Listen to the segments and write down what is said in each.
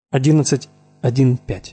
11.1.5.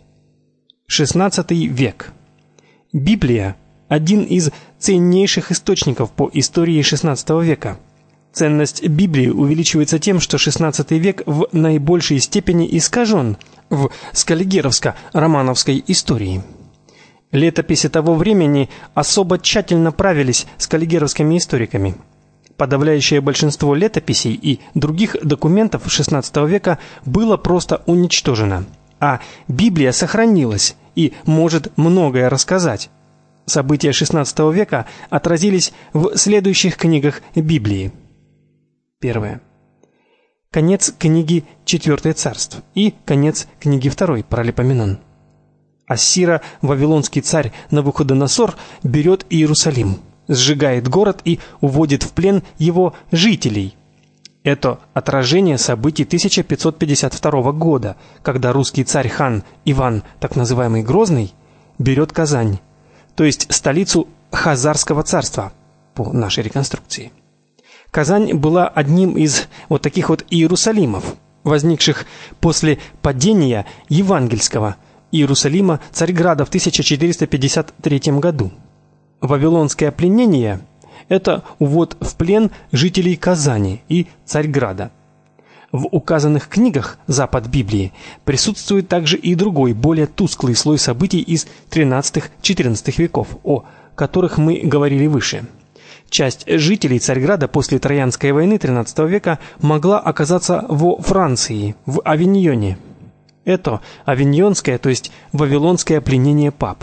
XVI век. Библия – один из ценнейших источников по истории XVI века. Ценность Библии увеличивается тем, что XVI век в наибольшей степени искажен в скаллигеровско-романовской истории. Летописи того времени особо тщательно правились скаллигеровскими историками. Подавляющее большинство летописей и других документов XVI века было просто уничтожено, а Библия сохранилась и может многое рассказать. События XVI века отразились в следующих книгах Библии. Первое. Конец книги Четвертое царство и конец книги Второй Паралипоменон. Ассиро-вавилонский царь Навуходоносор берет Иерусалим, сжигает город и уводит в плен его жителей. Это отражение событий 1552 года, когда русский царь-хан Иван, так называемый Грозный, берет Казань, то есть столицу Хазарского царства по нашей реконструкции. Казань была одним из вот таких вот Иерусалимов, возникших после падения евангельского Иерусалима Царьграда в 1453 году. Вавилонское пленение – это увод в плен жителей Казани и Царьграда. В указанных книгах Запад Библии присутствует также и другой, более тусклый слой событий из XIII-XIV веков, о которых мы говорили выше. Часть жителей Царьграда после Троянской войны XIII века могла оказаться во Франции, в Авиньоне. Это авиньонское, то есть вавилонское пленение пап.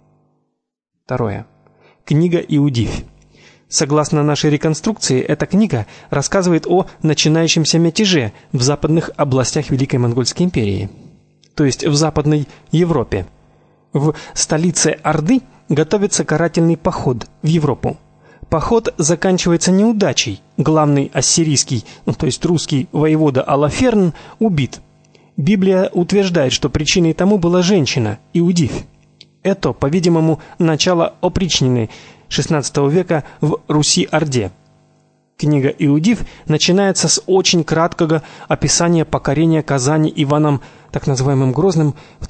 Второе. Книга Иудивь. Согласно нашей реконструкции, эта книга рассказывает о начинающемся мятеже в западных областях Великой Монгольской империи, то есть в Западной Европе. В столице Орды готовится карательный поход в Европу. Поход заканчивается неудачей. Главный ассирийский, то есть русский воевода Алаферн убит. Библия утверждает, что причиной тому была женщина, Иудивь. Это, по-видимому, начало опричнины XVI века в Руси-Орде. Книга Иудивь начинается с очень краткого описания покорения Казани Иваном, так называемым Грозным, в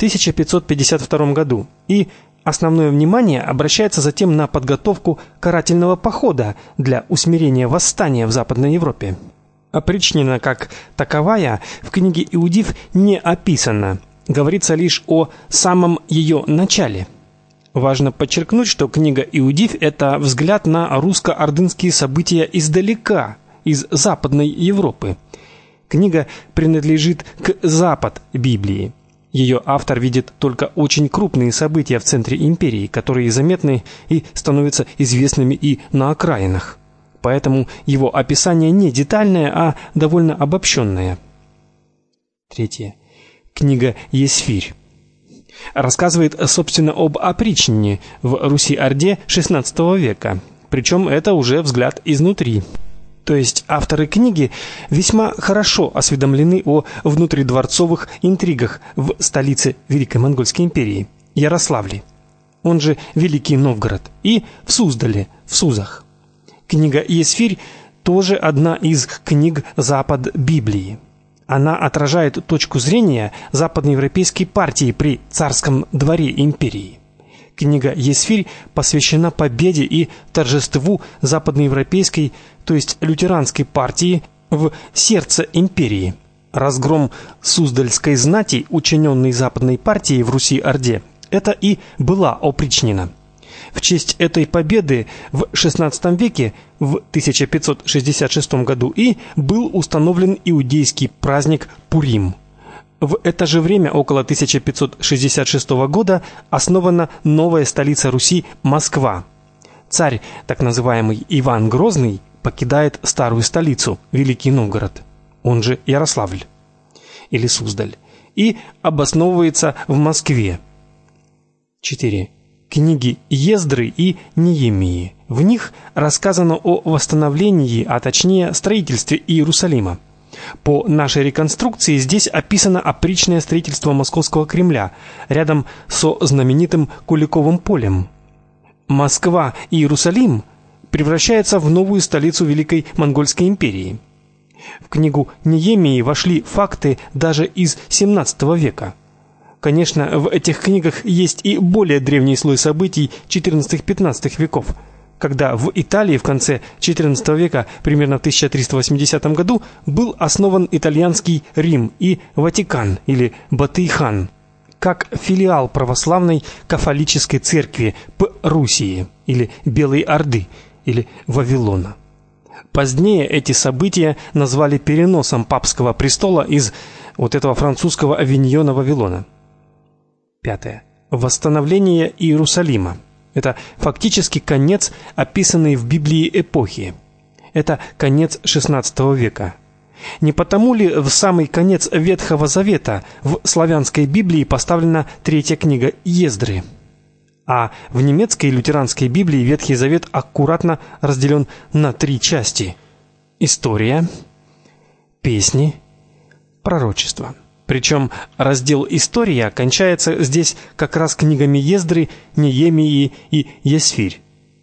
1552 году, и основное внимание обращается затем на подготовку карательного похода для усмирения восстания в Западной Европе. Опричнина как таковая в книге Иудивь не описана. Говорится лишь о самом ее начале. Важно подчеркнуть, что книга Иудивь – это взгляд на русско-ордынские события издалека, из Западной Европы. Книга принадлежит к Запад Библии. Ее автор видит только очень крупные события в центре империи, которые заметны и становятся известными и на окраинах. Поэтому его описание не детальное, а довольно обобщенное. Третье. Книга Есфирь. Рассказывает, собственно, об опричнине в Руси-Орде XVI века. Причем это уже взгляд изнутри. То есть авторы книги весьма хорошо осведомлены о внутридворцовых интригах в столице Великой Монгольской империи Ярославле, он же Великий Новгород, и в Суздале, в Сузах. Книга Есфирь тоже одна из книг Запад Библии. Она отражает точку зрения западноевропейской партии при царском дворе империи. Книга Есфирь посвящена победе и торжеству западноевропейской, то есть лютеранской партии в сердце империи. Разгром Суздальской знати, учиненный западной партией в Руси-Орде, это и была опричнина. В честь этой победы в XVI веке, в 1566 году, и был установлен иудейский праздник Пурим. В это же время, около 1566 года, основана новая столица Руси Москва. Царь, так называемый Иван Грозный, покидает старую столицу, Великий Новгород, он же Ярославль или Суздаль, и обосновывается в Москве. 4. Книги Ездры и Неемии. В них рассказано о восстановлении, а точнее строительстве Иерусалима. По нашей реконструкции здесь описано опричное строительство Московского Кремля рядом со знаменитым Куликовым полем. Москва и Иерусалим превращаются в новую столицу Великой Монгольской империи. В книгу Неемии вошли факты даже из XVII века. Конечно, в этих книгах есть и более древний слой событий XIV-XV веков, когда в Италии в конце XIV века, примерно в 1380 году, был основан итальянский Рим и Ватикан или Батый-хан, как филиал православной кафолической церкви Пруссии или Белой Орды или Вавилона. Позднее эти события назвали переносом папского престола из вот этого французского Авиньона Вавилона. 5. Восстановление Иерусалима. Это фактически конец, описанный в Библии эпохи. Это конец XVI века. Не потому ли в самый конец Ветхого Завета в славянской Библии поставлена третья книга Ездры? А в немецкой лютеранской Библии Ветхий Завет аккуратно разделен на 3 части: история, песни, пророчество. Причем раздел «История» кончается здесь как раз книгами Ездры, Неемии и Есфирь.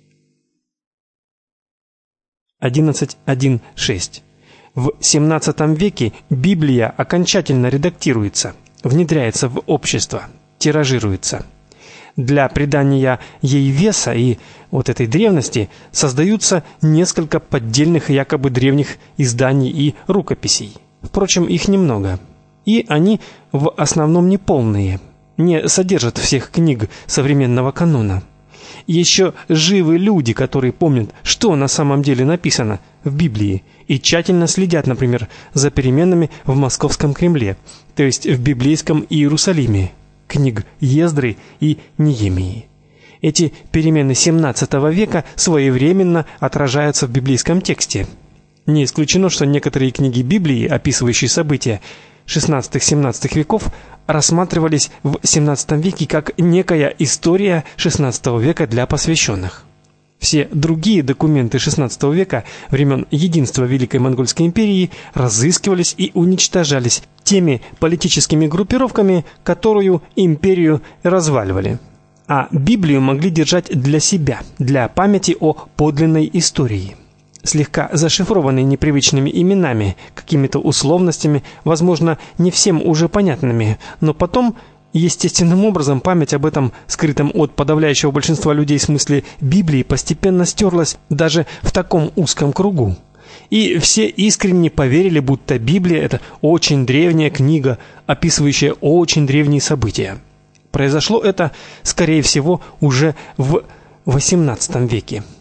11.1.6. В XVII веке Библия окончательно редактируется, внедряется в общество, тиражируется. Для придания ей веса и вот этой древности создаются несколько поддельных якобы древних изданий и рукописей. Впрочем, их немного. И они в основном неполные, не содержат всех книг современного канона. Еще живы люди, которые помнят, что на самом деле написано в Библии, и тщательно следят, например, за переменами в Московском Кремле, то есть в библейском Иерусалиме, книг Ездры и Неемии. Эти перемены XVII века своевременно отражаются в библейском тексте. Не исключено, что некоторые книги Библии, описывающие события XVI-XVII веков, рассматривались в XVII веке как некая история XVI века для посвященных. Все другие документы XVI века, времен единства Великой Монгольской империи, разыскивались и уничтожались теми политическими группировками, которую империю разваливали. А Библию могли держать для себя, для памяти о подлинной истории, слегка зашифрованной непривычными именами, какими-то условностями, возможно, не всем уже понятными, но потом естественным образом память об этом скрытом от подавляющего большинства людей смысле Библии постепенно стерлась даже в таком узком кругу. И все искренне поверили, будто Библия — это очень древняя книга, описывающая очень древние события. Произошло это, скорее всего, уже в XVIII веке.